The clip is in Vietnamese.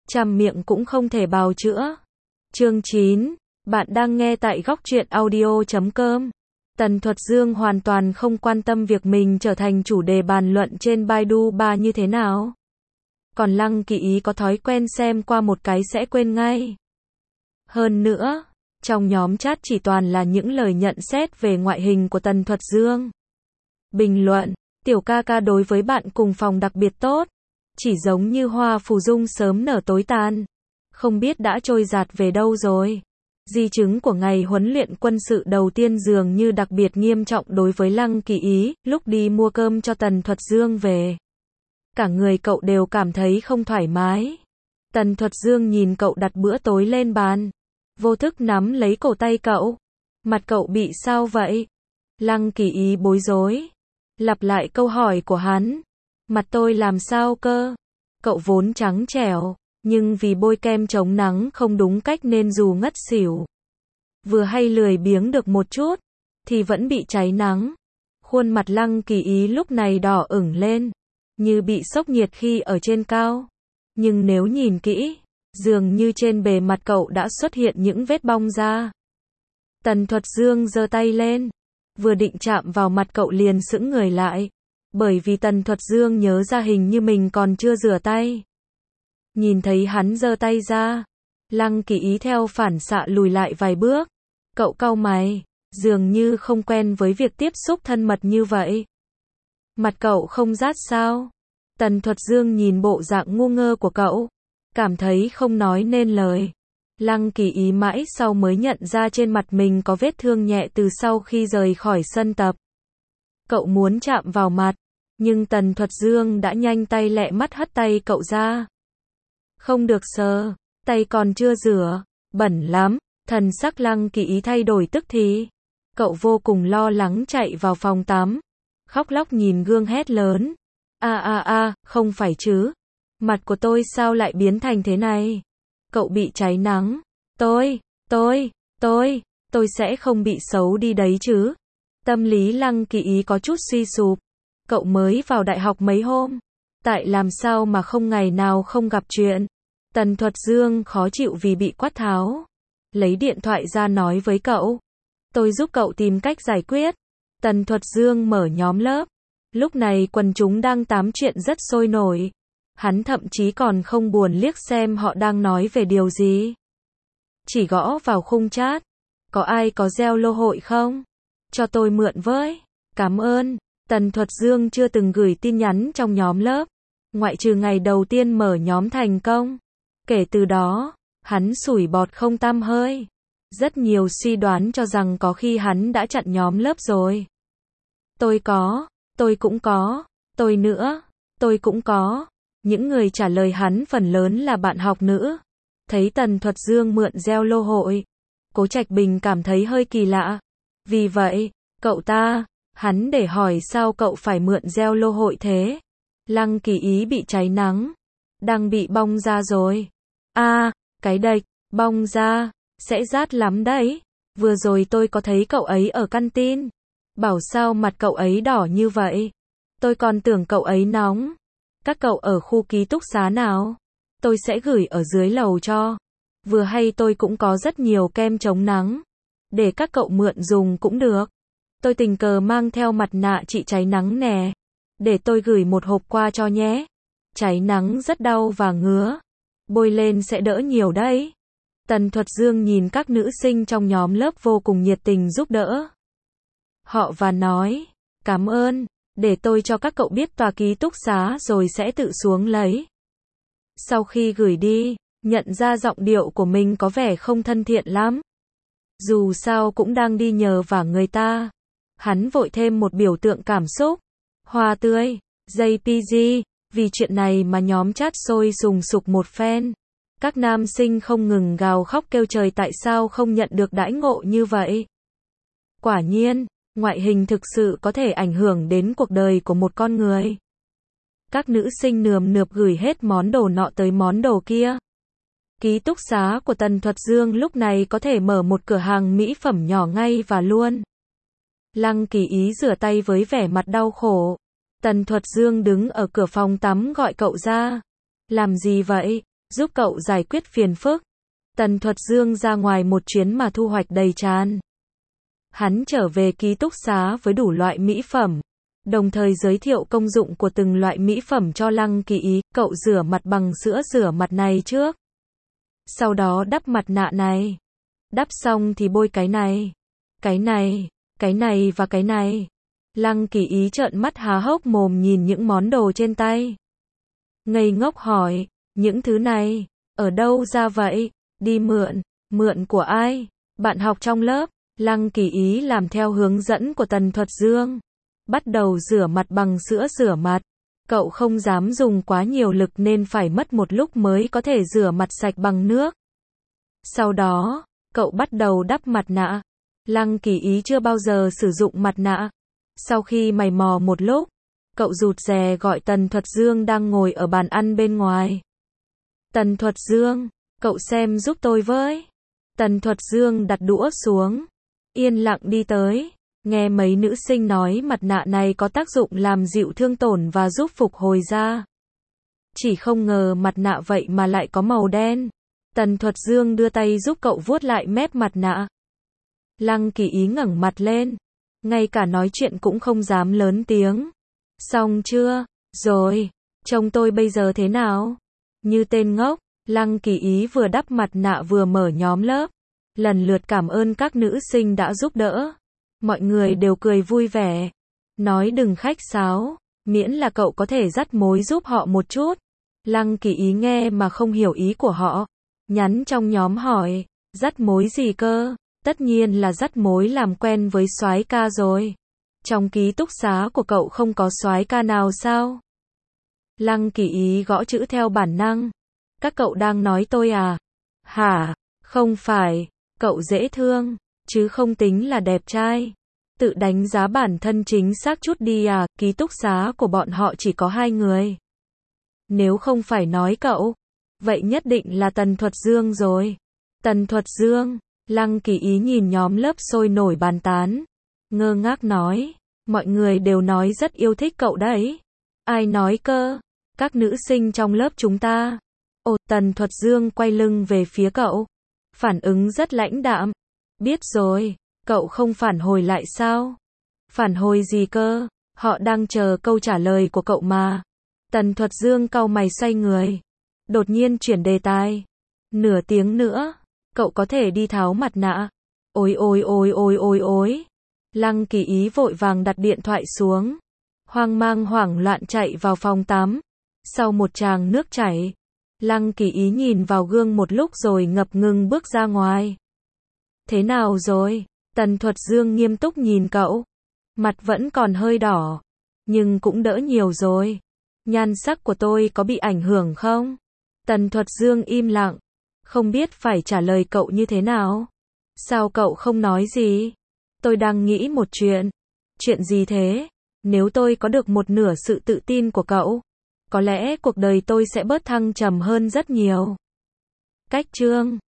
trăm miệng cũng không thể bào chữa. Chương 9. Bạn đang nghe tại góc truyện audio.com. Tần Thuật Dương hoàn toàn không quan tâm việc mình trở thành chủ đề bàn luận trên Baidu Ba như thế nào. Còn Lăng Kỳ Ý có thói quen xem qua một cái sẽ quên ngay. Hơn nữa, trong nhóm chat chỉ toàn là những lời nhận xét về ngoại hình của Tần Thuật Dương. Bình luận, tiểu ca ca đối với bạn cùng phòng đặc biệt tốt, chỉ giống như hoa phù dung sớm nở tối tàn. Không biết đã trôi giạt về đâu rồi. Di chứng của ngày huấn luyện quân sự đầu tiên dường như đặc biệt nghiêm trọng đối với Lăng Kỳ Ý, lúc đi mua cơm cho Tần Thuật Dương về. Cả người cậu đều cảm thấy không thoải mái. Tần Thuật Dương nhìn cậu đặt bữa tối lên bàn, vô thức nắm lấy cổ tay cậu. Mặt cậu bị sao vậy? Lăng Kỳ Ý bối rối, lặp lại câu hỏi của hắn. Mặt tôi làm sao cơ? Cậu vốn trắng trẻo, nhưng vì bôi kem chống nắng không đúng cách nên dù ngất xỉu, vừa hay lười biếng được một chút, thì vẫn bị cháy nắng. Khuôn mặt Lăng Kỳ Ý lúc này đỏ ửng lên, như bị sốc nhiệt khi ở trên cao. Nhưng nếu nhìn kỹ, dường như trên bề mặt cậu đã xuất hiện những vết bong da. Tần Thuật Dương giơ tay lên, vừa định chạm vào mặt cậu liền sững người lại, bởi vì Tần Thuật Dương nhớ ra hình như mình còn chưa rửa tay. Nhìn thấy hắn giơ tay ra, Lăng Kỳ Ý theo phản xạ lùi lại vài bước. Cậu cau mày, dường như không quen với việc tiếp xúc thân mật như vậy. Mặt cậu không rát sao? Tần Thuật Dương nhìn bộ dạng ngu ngơ của cậu, cảm thấy không nói nên lời. Lăng Kỳ Ý mãi sau mới nhận ra trên mặt mình có vết thương nhẹ từ sau khi rời khỏi sân tập. Cậu muốn chạm vào mặt, nhưng Tần Thuật Dương đã nhanh tay lẹ mắt hất tay cậu ra. Không được sờ, tay còn chưa rửa, bẩn lắm. Thần sắc Lăng Kỳ Ý thay đổi tức thì. Cậu vô cùng lo lắng chạy vào phòng tắm, khóc lóc nhìn gương hét lớn. Không phải chứ. Mặt của tôi sao lại biến thành thế này? Cậu bị cháy nắng. Tôi sẽ không bị xấu đi đấy chứ. Tâm lý Lăng Kỳ Ý có chút suy sụp. Cậu mới vào đại học mấy hôm, tại làm sao mà không ngày nào không gặp chuyện. Tần Thuật Dương khó chịu vì bị quát tháo, lấy điện thoại ra nói với cậu. Tôi giúp cậu tìm cách giải quyết. Tần Thuật Dương mở nhóm lớp. Lúc này quần chúng đang tám chuyện rất sôi nổi. Hắn thậm chí còn không buồn liếc xem họ đang nói về điều gì. Chỉ gõ vào khung chat. Có ai có Zalo hội không? Cho tôi mượn với. Cảm ơn. Tần Thuật Dương chưa từng gửi tin nhắn trong nhóm lớp, ngoại trừ ngày đầu tiên mở nhóm thành công. Kể từ đó, hắn sủi bọt không tăm hơi. Rất nhiều suy đoán cho rằng có khi hắn đã chặn nhóm lớp rồi. Tôi cũng có, tôi nữa, tôi cũng có. Những người trả lời hắn phần lớn là bạn học nữ. Thấy Tần Thuật Dương mượn Zalo hội, Cố Trạch Bình cảm thấy hơi kỳ lạ. Vì vậy, hắn để hỏi sao cậu phải mượn Zalo hội thế? Lăng Kỳ Ý bị cháy nắng, đang bị bong da rồi. Cái đệch, bong da, sẽ rát lắm đấy. Vừa rồi tôi có thấy cậu ấy ở căn tin. Bảo sao mặt cậu ấy đỏ như vậy? Tôi còn tưởng cậu ấy nóng. Các cậu ở khu ký túc xá nào? Tôi sẽ gửi ở dưới lầu cho. Vừa hay tôi cũng có rất nhiều kem chống nắng, để các cậu mượn dùng cũng được. Tôi tình cờ mang theo mặt nạ trị cháy nắng nè. Để tôi gửi một hộp qua cho nhé. Cháy nắng rất đau và ngứa. Bôi lên sẽ đỡ nhiều đấy. Tần Thuật Dương nhìn các nữ sinh trong nhóm lớp vô cùng nhiệt tình giúp đỡ họ và nói, cảm ơn, để tôi cho các cậu biết tòa ký túc xá rồi sẽ tự xuống lấy. Sau khi gửi đi, nhận ra giọng điệu của mình có vẻ không thân thiện lắm. Dù sao cũng đang đi nhờ vả người ta. Hắn vội thêm một biểu tượng cảm xúc. Hoa tươi, JPG, vì chuyện này mà nhóm chat sôi sùng sục một phen. Các nam sinh không ngừng gào khóc kêu trời tại sao không nhận được đãi ngộ như vậy. Quả nhiên, ngoại hình thực sự có thể ảnh hưởng đến cuộc đời của một con người. Các nữ sinh nườm nượp gửi hết món đồ nọ tới món đồ kia. Ký túc xá của Tần Thuật Dương lúc này có thể mở một cửa hàng mỹ phẩm nhỏ ngay và luôn. Lăng Kỳ Ý rửa tay với vẻ mặt đau khổ. Tần Thuật Dương đứng ở cửa phòng tắm gọi cậu ra. Làm gì vậy? giúp cậu giải quyết phiền phức. Tần Thuật Dương ra ngoài một chuyến mà thu hoạch đầy tràn. Hắn trở về ký túc xá với đủ loại mỹ phẩm, đồng thời giới thiệu công dụng của từng loại mỹ phẩm cho Lăng Kỳ Ý. Cậu rửa mặt bằng sữa rửa mặt này trước, sau đó đắp mặt nạ này. Đắp xong thì bôi cái này, cái này, cái này và cái này. Lăng Kỳ Ý trợn mắt há hốc mồm nhìn những món đồ trên tay. Ngây ngốc hỏi, những thứ này, ở đâu ra vậy? Đi mượn, mượn của ai? Bạn học trong lớp. Lăng Kỳ Ý làm theo hướng dẫn của Tần Thuật Dương. Bắt đầu rửa mặt bằng sữa rửa mặt. Cậu không dám dùng quá nhiều lực nên phải mất một lúc mới có thể rửa mặt sạch bằng nước. Sau đó, cậu bắt đầu đắp mặt nạ. Lăng Kỳ Ý chưa bao giờ sử dụng mặt nạ. Sau khi mày mò một lúc, cậu rụt rè gọi Tần Thuật Dương đang ngồi ở bàn ăn bên ngoài. Tần Thuật Dương, cậu xem giúp tôi với. Tần Thuật Dương đặt đũa xuống, yên lặng đi tới, nghe mấy nữ sinh nói mặt nạ này có tác dụng làm dịu thương tổn và giúp phục hồi da. Chỉ không ngờ mặt nạ vậy mà lại có màu đen. Tần Thuật Dương đưa tay giúp cậu vuốt lại mép mặt nạ. Lăng Kỳ Ý ngẩng mặt lên, ngay cả nói chuyện cũng không dám lớn tiếng. Xong chưa? Rồi, trông tôi bây giờ thế nào? Như tên ngốc. Lăng Kỳ Ý vừa đắp mặt nạ vừa mở nhóm lớp, lần lượt cảm ơn các nữ sinh đã giúp đỡ. Mọi người đều cười vui vẻ, nói đừng khách sáo, miễn là cậu có thể dắt mối giúp họ một chút. Lăng Kỳ Ý nghe mà không hiểu ý của họ, nhắn trong nhóm hỏi, dắt mối gì cơ? Tất nhiên là dắt mối làm quen với soái ca rồi. Trong ký túc xá của cậu không có soái ca nào sao? Lăng Kỳ Ý gõ chữ theo bản năng. Các cậu đang nói tôi à? Hả? Không phải, cậu dễ thương, chứ không tính là đẹp trai. Tự đánh giá bản thân chính xác chút đi à, ký túc xá của bọn họ chỉ có 2 người. Nếu không phải nói cậu, vậy nhất định là Tần Thuật Dương rồi. Tần Thuật Dương, Lăng Kỳ Ý nhìn nhóm lớp sôi nổi bàn tán, ngơ ngác nói, mọi người đều nói rất yêu thích cậu đấy. Ai nói cơ? Các nữ sinh trong lớp chúng ta. Ồ, Tần Thuật Dương quay lưng về phía cậu, phản ứng rất lãnh đạm. Biết rồi, cậu không phản hồi lại sao? Phản hồi gì cơ? Họ đang chờ câu trả lời của cậu mà. Tần Thuật Dương cau mày xoay người, đột nhiên chuyển đề tài. Nửa tiếng nữa, cậu có thể đi tháo mặt nạ. Ôi ôi ôi ôi ôi ôi. Lăng Kỳ Ý vội vàng đặt điện thoại xuống, hoang mang hoảng loạn chạy vào phòng tắm. Sau một tràng nước chảy, Lăng Kỳ Ý nhìn vào gương một lúc rồi ngập ngừng bước ra ngoài. Thế nào rồi? Tần Thuật Dương nghiêm túc nhìn cậu. Mặt vẫn còn hơi đỏ, nhưng cũng đỡ nhiều rồi. Nhan sắc của tôi có bị ảnh hưởng không? Tần Thuật Dương im lặng, không biết phải trả lời cậu như thế nào. Sao cậu không nói gì? Tôi đang nghĩ một chuyện. Chuyện gì thế? Nếu tôi có được một nửa sự tự tin của cậu, có lẽ cuộc đời tôi sẽ bớt thăng trầm hơn rất nhiều. Cách chương